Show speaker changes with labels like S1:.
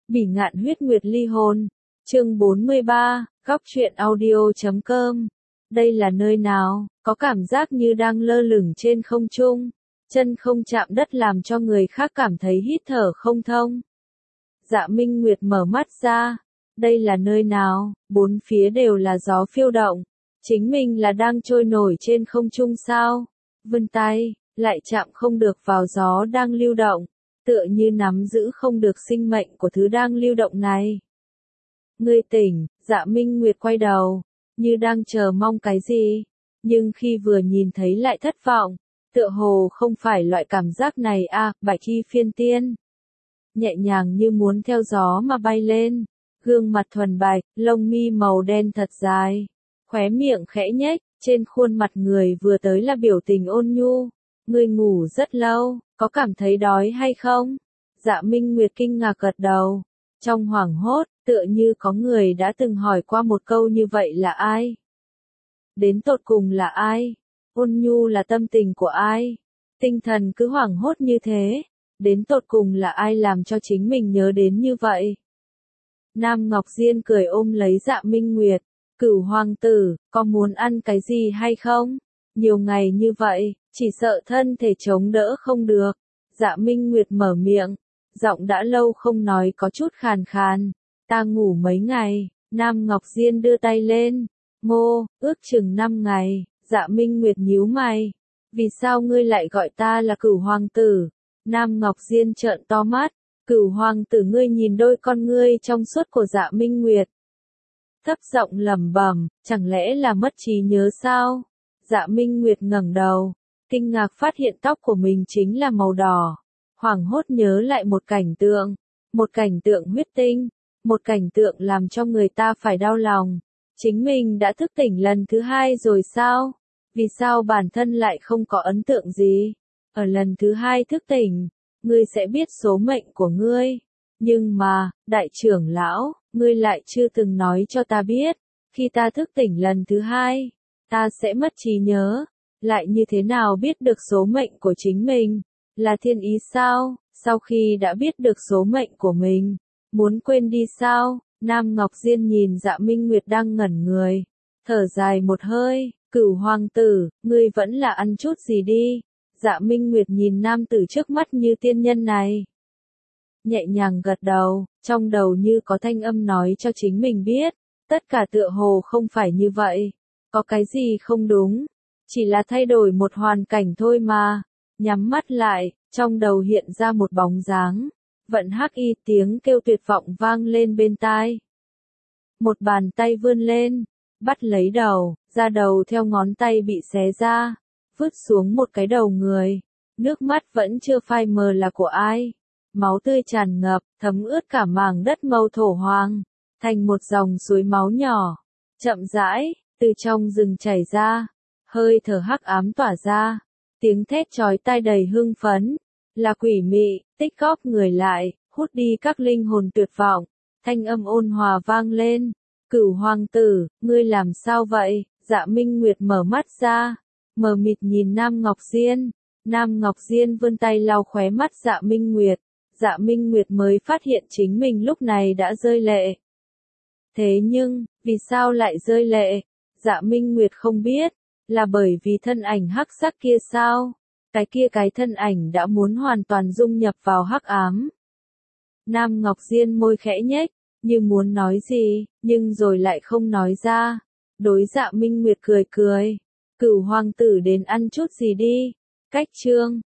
S1: Bỉ ngạn huyết nguyệt ly hồn. Chương 43, góc truyện audio.com. Đây là nơi nào, có cảm giác như đang lơ lửng trên không trung, chân không chạm đất làm cho người khác cảm thấy hít thở không thông. Dạ Minh Nguyệt mở mắt ra, đây là nơi nào, bốn phía đều là gió phiêu động, chính mình là đang trôi nổi trên không trung sao, vươn tay, lại chạm không được vào gió đang lưu động, tựa như nắm giữ không được sinh mệnh của thứ đang lưu động này. Ngươi tỉnh, Dạ Minh Nguyệt quay đầu, như đang chờ mong cái gì, nhưng khi vừa nhìn thấy lại thất vọng, tựa hồ không phải loại cảm giác này à, Bạch Y Phiên Tiên. Nhẹ nhàng như muốn theo gió mà bay lên, gương mặt thuần bạch, lông mi màu đen thật dài, khóe miệng khẽ nhếch, trên khuôn mặt người vừa tới là biểu tình ôn nhu. Ngươi ngủ rất lâu, có cảm thấy đói hay không? Dạ Minh Nguyệt kinh ngạc gật đầu. Trong hoảng hốt, tựa như có người đã từng hỏi qua một câu như vậy là ai? Đến tột cùng là ai? Ôn nhu là tâm tình của ai? Tinh thần cứ hoảng hốt như thế, đến tột cùng là ai làm cho chính mình nhớ đến như vậy? Nam Ngọc Diên cười ôm lấy Dạ Minh Nguyệt, Cửu hoàng tử, có muốn ăn cái gì hay không? Nhiều ngày như vậy, chỉ sợ thân thể chống đỡ không được. Dạ Minh Nguyệt mở miệng, giọng đã lâu không nói có chút khàn khàn. Ta ngủ mấy ngày, Nam Ngọc Diên đưa tay lên. Ngô, ước chừng 5 ngày, Dạ Minh Nguyệt nhíu mày. Vì sao ngươi lại gọi ta là Cửu hoàng tử? Nam Ngọc Diên trợn to mắt. Cửu hoàng tử, ngươi nhìn đôi con ngươi trong suốt của Dạ Minh Nguyệt. Thấp giọng lẩm bẩm, chẳng lẽ là mất trí nhớ sao? Dạ Minh Nguyệt ngẩng đầu, kinh ngạc phát hiện tóc của mình chính là màu đỏ. Hoảng hốt nhớ lại một cảnh tượng huyết tinh, một cảnh tượng làm cho người ta phải đau lòng. Chính mình đã thức tỉnh lần thứ 2 rồi sao? Vì sao bản thân lại không có ấn tượng gì? Ở lần thứ 2 thức tỉnh, ngươi sẽ biết số mệnh của ngươi. Nhưng mà, đại trưởng lão, ngươi lại chưa từng nói cho ta biết, khi ta thức tỉnh lần thứ 2, ta sẽ mất trí nhớ, lại như thế nào biết được số mệnh của chính mình? Là thiên ý sao? Sau khi đã biết được số mệnh của mình, muốn quên đi sao? Nam Ngọc Diên nhìn Dạ Minh Nguyệt đang ngẩn người, thở dài một hơi, Cửu hoàng tử, ngươi vẫn là ăn chút gì đi. Dạ Minh Nguyệt nhìn nam tử trước mắt như tiên nhân này, nhẹ nhàng gật đầu, trong đầu như có thanh âm nói cho chính mình biết, tất cả tựa hồ không phải như vậy, có cái gì không đúng, chỉ là thay đổi một hoàn cảnh thôi mà. Nhắm mắt lại, trong đầu hiện ra một bóng dáng, vận hắc y, tiếng kêu tuyệt vọng vang lên bên tai. Một bàn tay vươn lên, bắt lấy đầu, da đầu theo ngón tay bị xé ra, vứt xuống một cái đầu người, nước mắt vẫn chưa phai mờ là của ai. Máu tươi tràn ngập, thấm ướt cả mảng đất màu thổ hoàng, thành một dòng suối máu nhỏ, chậm rãi, từ trong rừng chảy ra, hơi thở hắc ám tỏa ra, tiếng thét chói tai đầy hưng phấn, là quỷ mị, tích góp người lại, hút đi các linh hồn tuyệt vọng, thanh âm ôn hòa vang lên, Cửu hoàng tử, ngươi làm sao vậy? Dạ Minh Nguyệt mở mắt ra, mờ mịt nhìn Nam Ngọc Diên. Nam Ngọc Diên vươn tay lau khóe mắt Dạ Minh Nguyệt. Dạ Minh Nguyệt mới phát hiện chính mình lúc này đã rơi lệ. Thế nhưng, vì sao lại rơi lệ? Dạ Minh Nguyệt không biết, là bởi vì thân ảnh hắc sắc kia sao? Cái thân ảnh đã muốn hoàn toàn dung nhập vào hắc ám. Nam Ngọc Diên môi khẽ nhếch, như muốn nói gì, nhưng rồi lại không nói ra. Đối Dạ Minh Nguyệt cười cười. Cửu hoàng tử đến ăn chút gì đi. Cách chương